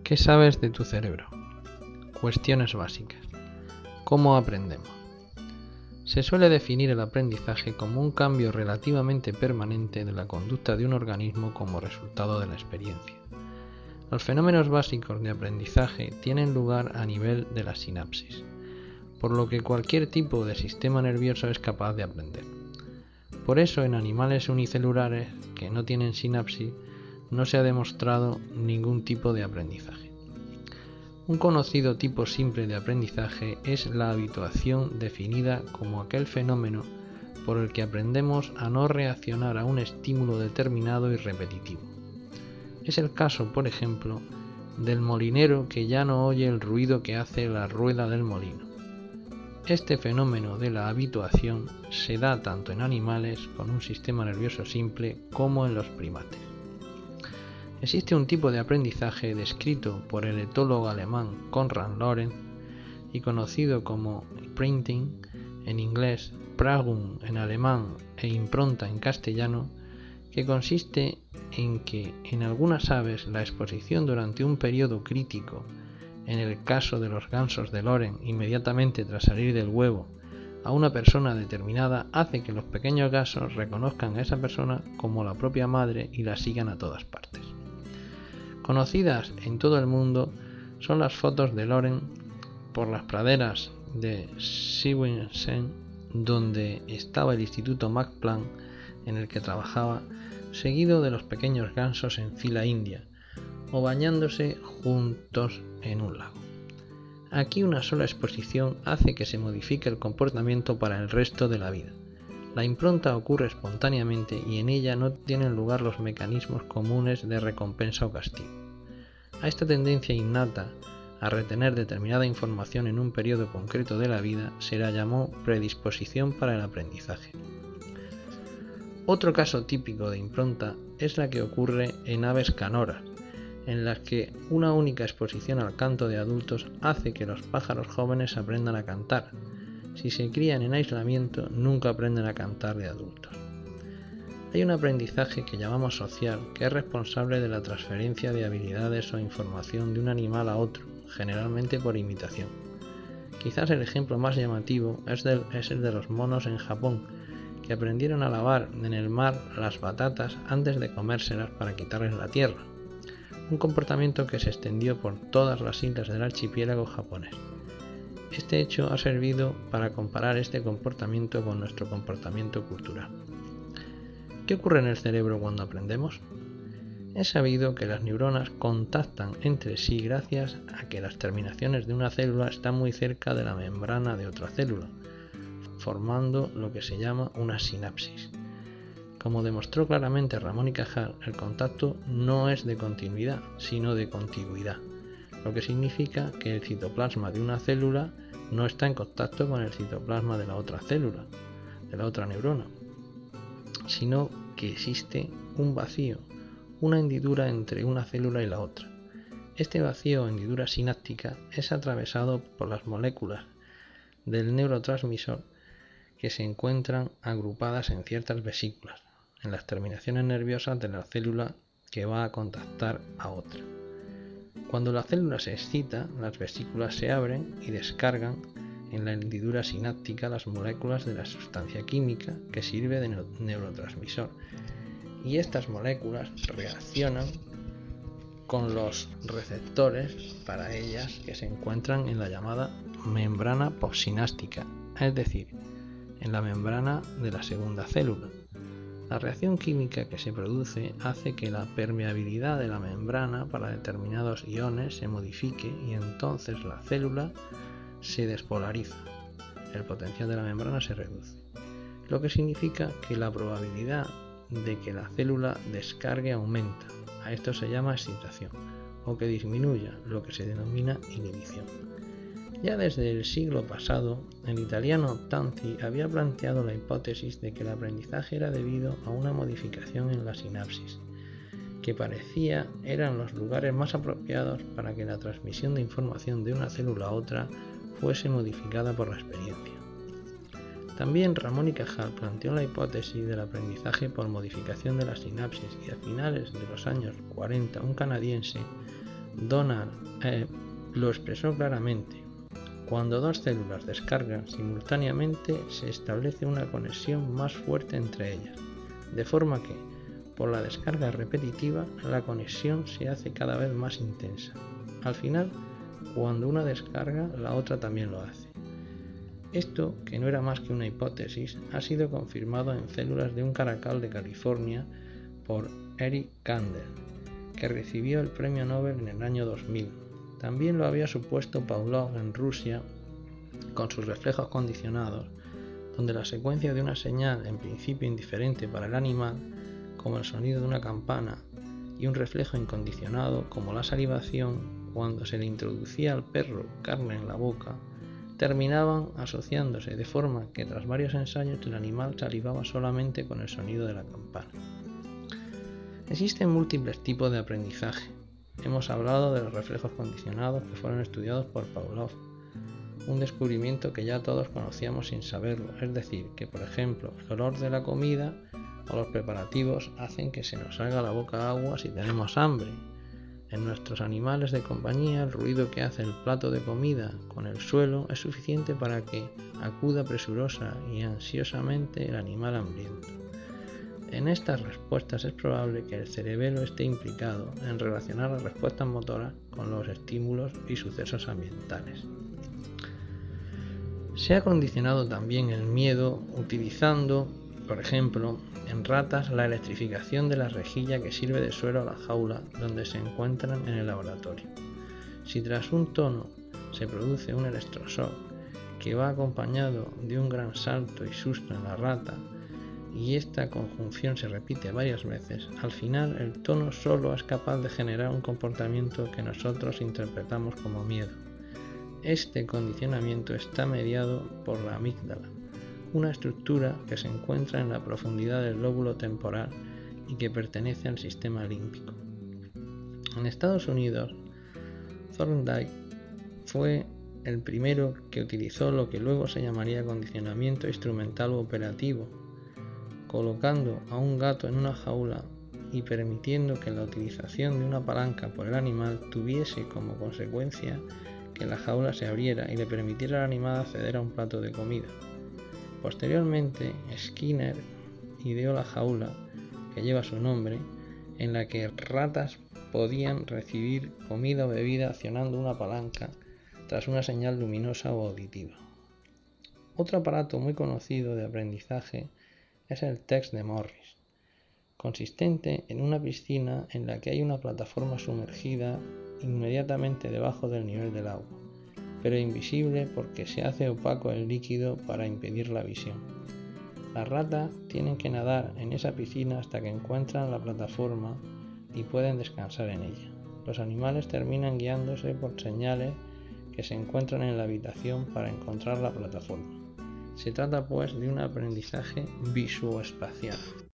¿Qué sabes de tu cerebro? Cuestiones básicas. ¿Cómo aprendemos? Se suele definir el aprendizaje como un cambio relativamente permanente de la conducta de un organismo como resultado de la experiencia. Los fenómenos básicos de aprendizaje tienen lugar a nivel de la sinapsis, por lo que cualquier tipo de sistema nervioso es capaz de aprender. Por eso, en animales unicelulares que no tienen sinapsis, no se ha demostrado ningún tipo de aprendizaje. Un conocido tipo simple de aprendizaje es la habituación, definida como aquel fenómeno por el que aprendemos a no reaccionar a un estímulo determinado y repetitivo. Es el caso, por ejemplo, del molinero que ya no oye el ruido que hace la rueda del molino. Este fenómeno de la habituación se da tanto en animales con un sistema nervioso simple como en los primates. Existe un tipo de aprendizaje descrito por el etólogo alemán Konrad Lorenz y conocido como imprinting en inglés, Prägung en alemán e impronta en castellano, que consiste en que en algunas aves la exposición durante un periodo crítico, en el caso de los gansos de Lorenz inmediatamente tras salir del huevo, a una persona determinada hace que los pequeños gansos reconozcan a esa persona como la propia madre y la sigan a todas partes. Conocidas en todo el mundo son las fotos de Lorenz por las praderas de Siwensee, donde estaba el Instituto Max Planck en el que trabajaba, seguido de los pequeños gansos en fila india o bañándose juntos en un lago. Aquí una sola exposición hace que se modifique el comportamiento para el resto de la vida. La impronta ocurre espontáneamente y en ella no tienen lugar los mecanismos comunes de recompensa o castigo. A esta tendencia innata a retener determinada información en un periodo concreto de la vida se la llamó predisposición para el aprendizaje. Otro caso típico de impronta es la que ocurre en aves canoras, en las que una única exposición al canto de adultos hace que los pájaros jóvenes aprendan a cantar. Si se crían en aislamiento, nunca aprenden a cantar de adultos. Hay un aprendizaje que llamamos social, que es responsable de la transferencia de habilidades o información de un animal a otro, generalmente por imitación. Quizás el ejemplo más llamativo es el de los monos en Japón, que aprendieron a lavar en el mar las batatas antes de comérselas para quitarles la tierra, un comportamiento que se extendió por todas las islas del archipiélago japonés. Este hecho ha servido para comparar este comportamiento con nuestro comportamiento cultural. ¿Qué ocurre en el cerebro cuando aprendemos? Es sabido que las neuronas contactan entre sí gracias a que las terminaciones de una célula están muy cerca de la membrana de otra célula, formando lo que se llama una sinapsis. Como demostró claramente Ramón y Cajal, el contacto no es de continuidad, sino de contigüidad, lo que significa que el citoplasma de una célula no está en contacto con el citoplasma de la otra célula, de la otra neurona, sino que existe un vacío, una hendidura entre una célula y la otra. Este vacío o hendidura sináptica es atravesado por las moléculas del neurotransmisor que se encuentran agrupadas en ciertas vesículas, en las terminaciones nerviosas de la célula que va a contactar a otra. Cuando la célula se excita, las vesículas se abren y descargan en la hendidura sináptica las moléculas de la sustancia química que sirve de neurotransmisor, y estas moléculas reaccionan con los receptores para ellas que se encuentran en la llamada membrana postsináptica, es decir, en la membrana de la segunda célula. La reacción química que se produce hace que la permeabilidad de la membrana para determinados iones se modifique y entonces la célula se despolariza. El potencial de la membrana se reduce, lo que significa que la probabilidad de que la célula descargue aumenta. A esto se llama excitación, o que disminuya, lo que se denomina inhibición. Ya desde el siglo pasado, el italiano Tanzi había planteado la hipótesis de que el aprendizaje era debido a una modificación en la sinapsis, que parecía eran los lugares más apropiados para que la transmisión de información de una célula a otra fuese modificada por la experiencia. También Ramón y Cajal planteó la hipótesis del aprendizaje por modificación de la sinapsis y a finales de los años 40 un canadiense, Donald lo expresó claramente. Cuando dos células descargan simultáneamente, se establece una conexión más fuerte entre ellas, de forma que, por la descarga repetitiva, la conexión se hace cada vez más intensa. Al final, cuando una descarga, la otra también lo hace. Esto, que no era más que una hipótesis, ha sido confirmado en células de un caracal de California por Eric Kandel, que recibió el premio Nobel en el año 2000. También lo había supuesto Pavlov en Rusia con sus reflejos condicionados, donde la secuencia de una señal en principio indiferente para el animal, como el sonido de una campana, y un reflejo incondicionado, como la salivación, cuando se le introducía al perro carne en la boca, terminaban asociándose, de forma que tras varios ensayos el animal salivaba solamente con el sonido de la campana. Existen múltiples tipos de aprendizaje. Hemos hablado de los reflejos condicionados que fueron estudiados por Pavlov, un descubrimiento que ya todos conocíamos sin saberlo, es decir, que por ejemplo el olor de la comida o los preparativos hacen que se nos salga la boca agua si tenemos hambre. En nuestros animales de compañía, el ruido que hace el plato de comida con el suelo es suficiente para que acuda presurosa y ansiosamente el animal hambriento. En estas respuestas es probable que el cerebelo esté implicado en relacionar las respuestas motoras con los estímulos y sucesos ambientales. Se ha condicionado también el miedo utilizando, por ejemplo, en ratas la electrificación de la rejilla que sirve de suelo a la jaula donde se encuentran en el laboratorio. Si tras un tono se produce un electroshock que va acompañado de un gran salto y susto en la rata, y esta conjunción se repite varias veces, al final el tono solo es capaz de generar un comportamiento que nosotros interpretamos como miedo. Este condicionamiento está mediado por la amígdala, una estructura que se encuentra en la profundidad del lóbulo temporal y que pertenece al sistema límbico. En Estados Unidos, Thorndike fue el primero que utilizó lo que luego se llamaría condicionamiento instrumental u operativo, colocando a un gato en una jaula y permitiendo que la utilización de una palanca por el animal tuviese como consecuencia que la jaula se abriera y le permitiera al animal acceder a un plato de comida. Posteriormente, Skinner ideó la jaula, que lleva su nombre, en la que ratas podían recibir comida o bebida accionando una palanca tras una señal luminosa o auditiva. Otro aparato muy conocido de aprendizaje es el test de Morris, consistente en una piscina en la que hay una plataforma sumergida inmediatamente debajo del nivel del agua, pero invisible porque se hace opaco el líquido para impedir la visión. Las ratas tienen que nadar en esa piscina hasta que encuentran la plataforma y pueden descansar en ella. Los animales terminan guiándose por señales que se encuentran en la habitación para encontrar la plataforma. Se trata pues de un aprendizaje visoespacial.